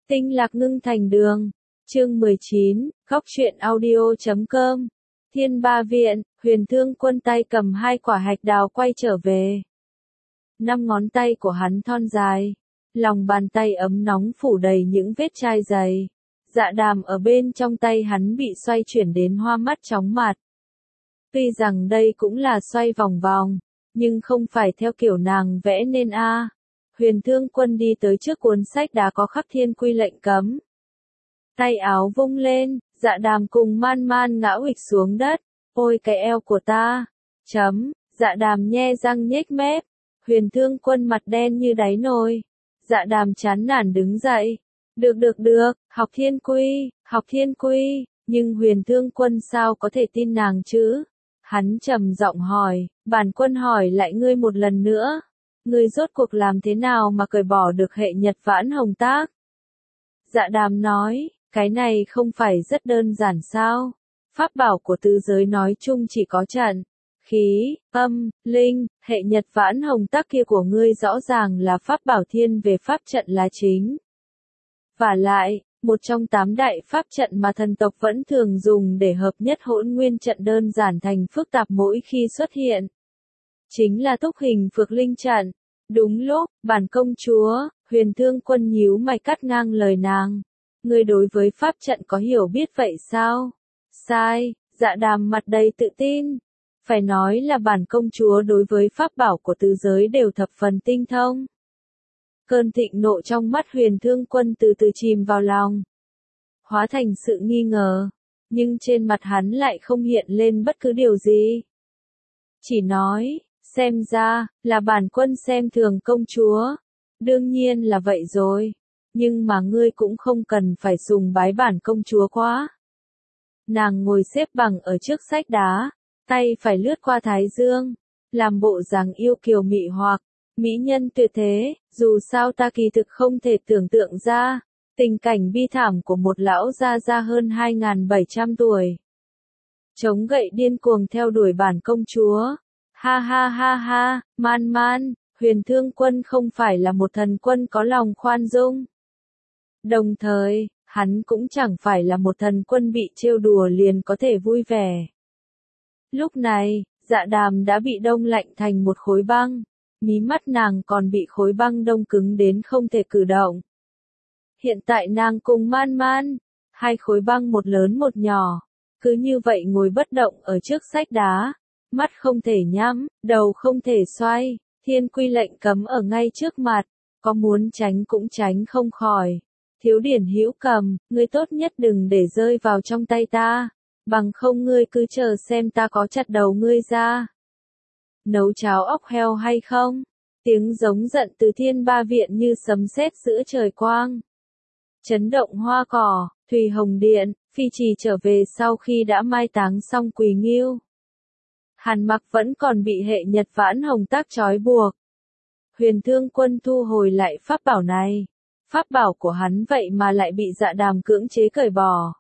Tinh lạc ngưng thành đường. Chương 19, góc truyện audio.com. Thiên Ba Viện, Huyền Thương Quân tay cầm 2 quả hạch đào quay trở về. 5 ngón tay của hắn thon dài, lòng bàn tay ấm nóng phủ đầy những vết chai dày. Dạ đàm ở bên trong tay hắn bị xoay chuyển đến hoa mắt chóng mặt. Tuy rằng đây cũng là xoay vòng vòng, nhưng không phải theo kiểu nàng vẽ nên a. Huyền Thương Quân đi tới trước cuốn sách đã có khắc thiên quy lệnh cấm. Tay áo vung lên, dạ đàm cùng man man ngã huỵch xuống đất. Ôi cái eo của ta! Dạ đàm nhe răng nhếch mép. Huyền Thương Quân mặt đen như đáy nồi. Dạ đàm chán nản đứng dậy. Được, học thiên quy, nhưng Huyền Thương Quân sao có thể tin nàng chứ? Hắn trầm giọng hỏi, bản quân hỏi lại ngươi một lần nữa. Ngươi rốt cuộc làm thế nào mà cởi bỏ được hệ Nhật Vãn Hồng Tác? Dạ đàm nói, cái này không phải rất đơn giản sao? Pháp bảo của tứ giới nói chung chỉ có trận, khí, âm, linh, hệ Nhật Vãn Hồng Tác kia của ngươi rõ ràng là pháp bảo thiên về pháp trận là chính. Vả lại, một trong 8 đại pháp trận mà thần tộc vẫn thường dùng để hợp nhất hỗn nguyên trận đơn giản thành phức tạp mỗi khi xuất hiện. Chính là túc hình phược linh trận. Đúng lúc, bản công chúa, Huyền Thương Quân nhíu mày cắt ngang lời nàng. Ngươi đối với pháp trận có hiểu biết vậy sao? Sai, dạ đàm mặt đầy tự tin. Phải nói là bản công chúa đối với pháp bảo của tứ giới đều thập phần tinh thông. Cơn thịnh nộ trong mắt Huyền Thương Quân từ từ chìm vào lòng, hóa thành sự nghi ngờ, nhưng trên mặt hắn lại không hiện lên bất cứ điều gì. Chỉ nói, xem ra, là bản quân xem thường công chúa. Đương nhiên là vậy rồi, nhưng mà ngươi cũng không cần phải sùng bái bản công chúa quá. Nàng ngồi xếp bằng ở trước sách đá, tay phải lướt qua thái dương, làm bộ dáng yêu kiều mị hoặc, mỹ nhân tuyệt thế, dù sao ta kỳ thực không thể tưởng tượng ra, tình cảnh bi thảm của một lão gia hơn 2.700 tuổi. Chống gậy điên cuồng theo đuổi bản công chúa. Ha, man, Huyền Thương Quân không phải là một thần quân có lòng khoan dung. Đồng thời, hắn cũng chẳng phải là một thần quân bị trêu đùa liền có thể vui vẻ. Lúc này, dạ đàm đã bị đông lạnh thành một khối băng, mí mắt nàng còn bị khối băng đông cứng đến không thể cử động. Hiện tại nàng cùng man, 2 khối băng một lớn một nhỏ, cứ như vậy ngồi bất động ở trước sách đá. Mắt không thể nhắm, đầu không thể xoay, thiên quy lệnh cấm ở ngay trước mặt, có muốn tránh cũng tránh không khỏi. Thiếu điển hữu cầm, ngươi tốt nhất đừng để rơi vào trong tay ta, bằng không ngươi cứ chờ xem ta có chặt đầu ngươi ra. Nấu cháo óc heo hay không? Tiếng giống giận từ Thiên Ba Viện như sấm sét giữa trời quang. Chấn động hoa cỏ, Thùy Hồng Điện, Phi Trì trở về sau khi đã mai táng xong Quỳ Nghiêu. Hàn Mặc vẫn còn bị hệ Nhật Vãn Hồng Tác trói buộc. Huyền Thương Quân thu hồi lại pháp bảo này. Pháp bảo của hắn vậy mà lại bị dạ đàm cưỡng chế cởi bỏ.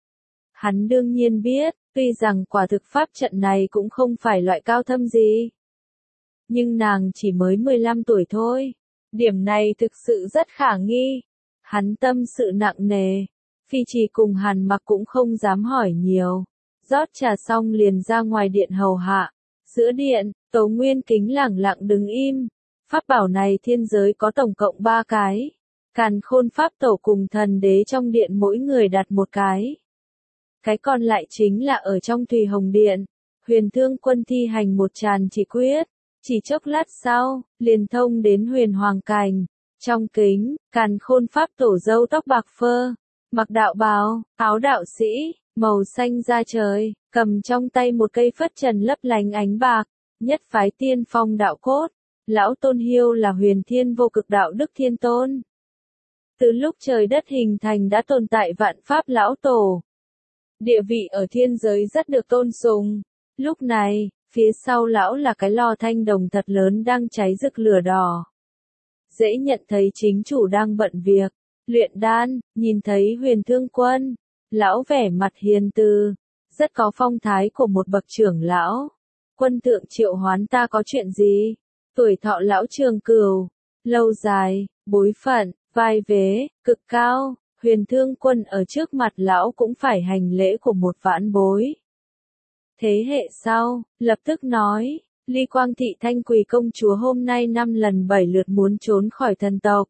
Hắn đương nhiên biết, tuy rằng quả thực pháp trận này cũng không phải loại cao thâm gì. Nhưng nàng chỉ mới 15 tuổi thôi. Điểm này thực sự rất khả nghi. Hắn tâm sự nặng nề. Phi Trì cùng Hàn Mặc cũng không dám hỏi nhiều. Rót trà xong liền ra ngoài điện hầu hạ. Giữa điện, Tố Nguyên Kính lẳng lặng đứng im. Pháp bảo này thiên giới có tổng cộng 3 cái. Càn Khôn Pháp Tổ cùng thần đế trong điện mỗi người đặt một cái. Cái còn lại chính là ở trong Thùy Hồng Điện. Huyền Thương Quân thi hành một tràn chỉ quyết. Chỉ chốc lát sau, liền thông đến Huyền Hoàng Cảnh. Trong kính, Càn Khôn Pháp Tổ râu tóc bạc phơ, mặc đạo bào, áo đạo sĩ, màu xanh da trời, cầm trong tay một cây phất trần lấp lánh ánh bạc, nhất phái tiên phong đạo cốt. Lão Tôn Hiêu là Huyền Thiên Vô Cực Đạo Đức Thiên Tôn. Từ lúc trời đất hình thành đã tồn tại vạn pháp lão tổ. Địa vị ở thiên giới rất được tôn sùng. Lúc này, phía sau lão là cái lò thanh đồng thật lớn đang cháy rực lửa đỏ. Dễ nhận thấy chính chủ đang bận việc, luyện đan, nhìn thấy Huyền Thương Quân. Lão vẻ mặt hiền từ, rất có phong thái của một bậc trưởng lão. Quân thượng triệu hoán ta có chuyện gì? Tuổi thọ lão Trường Cửu, lâu dài, bối phận, vai vế, cực cao, Huyền Thương Quân ở trước mặt lão cũng phải hành lễ của một vãn bối. Thế hệ sau, lập tức nói, Ly Quang Thị Thanh Quỳ công chúa hôm nay 5 lần 7 lượt muốn trốn khỏi thần tộc.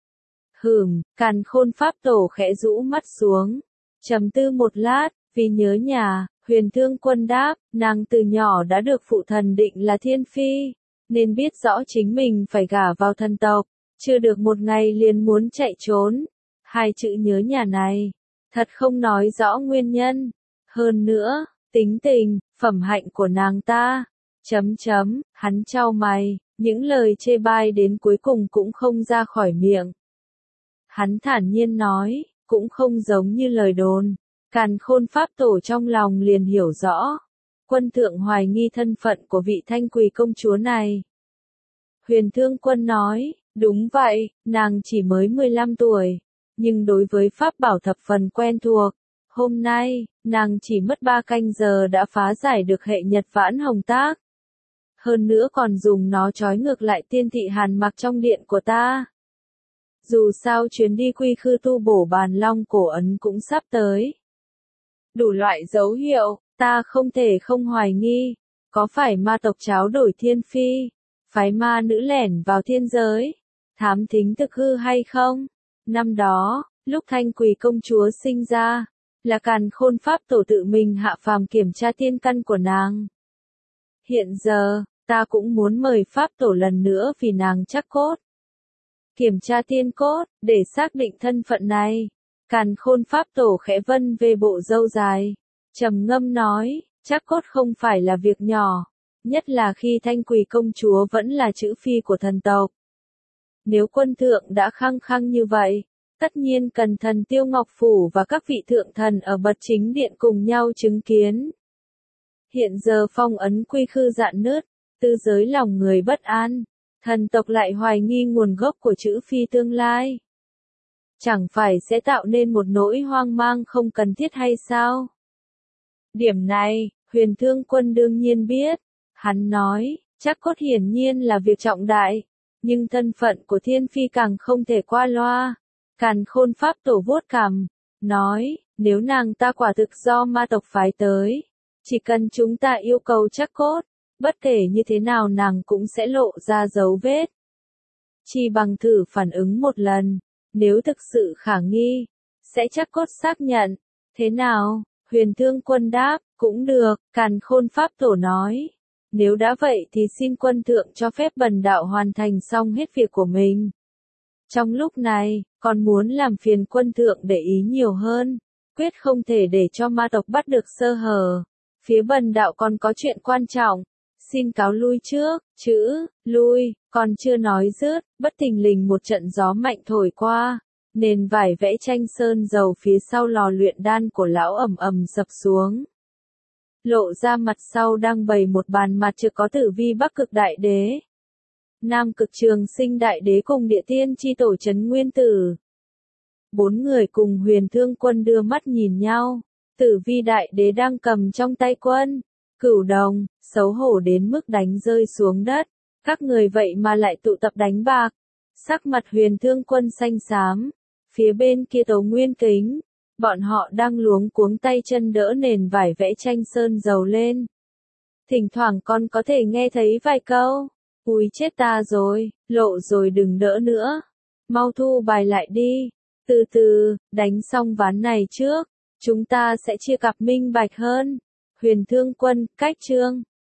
Càn Khôn Pháp Tổ khẽ rũ mắt xuống, trầm tư một lát, vì nhớ nhà, Huyền Thương Quân đáp, nàng từ nhỏ đã được phụ thần định là thiên phi, nên biết rõ chính mình phải gả vào thần tộc, chưa được một ngày liền muốn chạy trốn. Hai chữ nhớ nhà này, thật không nói rõ nguyên nhân. Hơn nữa, tính tình, phẩm hạnh của nàng ta. Hắn chau mày, những lời chê bai đến cuối cùng cũng không ra khỏi miệng. Hắn thản nhiên nói, cũng không giống như lời đồn. Càn Khôn Pháp Tổ trong lòng liền hiểu rõ. Quân thượng hoài nghi thân phận của vị Thanh Quỳ công chúa này. Huyền Thương Quân nói, đúng vậy, nàng chỉ mới 15 tuổi. Nhưng đối với pháp bảo thập phần quen thuộc. Hôm nay, nàng chỉ mất 3 canh giờ đã phá giải được hệ Nhật Vãn Hồng Tác. Hơn nữa còn dùng nó trói ngược lại tiên thị Hàn Mặc trong điện của ta. Dù sao chuyến đi quy khư tu bổ bàn long cổ ấn cũng sắp tới. Đủ loại dấu hiệu, ta không thể không hoài nghi. Có phải ma tộc tráo đổi thiên phi, phái ma nữ lẻn vào thiên giới, thám thính thực hư hay không? Năm đó, lúc Thanh Quỳ công chúa sinh ra, là Càn Khôn Pháp Tổ tự mình hạ phàm kiểm tra tiên căn của nàng. Hiện giờ, ta cũng muốn mời Pháp Tổ lần nữa vì nàng chắc cốt. Kiểm tra tiên cốt, để xác định thân phận này. Càn Khôn Pháp Tổ khẽ vân về bộ râu dài, trầm ngâm nói, chắc cốt không phải là việc nhỏ, nhất là khi Thanh Quỳ công chúa vẫn là chữ phi của thần tộc. Nếu quân thượng đã khăng khăng như vậy, tất nhiên cần thần Tiêu Ngọc Phủ và các vị thượng thần ở Bật Chính Điện cùng nhau chứng kiến. Hiện giờ phong ấn quy khư rạn nứt, tư giới lòng người bất an, thần tộc lại hoài nghi nguồn gốc của chữ phi tương lai. Chẳng phải sẽ tạo nên một nỗi hoang mang không cần thiết hay sao? Điểm này, Huyền Thương Quân đương nhiên biết. Hắn nói, chắc cốt hiển nhiên là việc trọng đại, nhưng thân phận của thiên phi càng không thể qua loa. Càn Khôn Pháp Tổ vuốt cằm, nói, nếu nàng ta quả thực do ma tộc phái tới, chỉ cần chúng ta yêu cầu chắc cốt, bất kể như thế nào nàng cũng sẽ lộ ra dấu vết. Chỉ bằng thử phản ứng một lần, nếu thực sự khả nghi, sẽ chắc cốt xác nhận. Thế nào? Huyền Thương Quân đáp, cũng được. Càn Khôn Pháp Tổ nói, nếu đã vậy thì xin quân thượng cho phép bần đạo hoàn thành xong hết việc của mình. Trong lúc này, còn muốn làm phiền quân thượng để ý nhiều hơn, quyết không thể để cho ma tộc bắt được sơ hở. Phía bần đạo còn có chuyện quan trọng, xin cáo lui trước. Chữ lui còn chưa nói dứt, bất thình lình một trận gió mạnh thổi qua, nền vải vẽ tranh sơn dầu phía sau lò luyện đan của lão ầm ầm sập xuống. Lộ ra mặt sau đang bày một bàn mặt chưa có tử vi Bắc Cực Đại Đế, Nam Cực Trường Sinh Đại Đế cùng Địa Tiên chi tổ Trấn Nguyên Tử. 4 người cùng Huyền Thương Quân đưa mắt nhìn nhau. Tử vi Đại Đế đang cầm trong tay quân Cửu Đồng, xấu hổ đến mức đánh rơi xuống đất. Các người vậy mà lại tụ tập đánh bạc. Sắc mặt Huyền Thương Quân xanh xám. Phía bên kia Tấu Nguyên Kính, bọn họ đang luống cuống tay chân đỡ nền vải vẽ tranh sơn dầu lên. Thỉnh thoảng con có thể nghe thấy vài câu. Ui chết ta rồi, lộ rồi đừng đỡ nữa. Mau thu bài lại đi. Từ từ, đánh xong ván này trước, chúng ta sẽ chia cặp minh bạch hơn. Huyền Thương Quân, cách chương.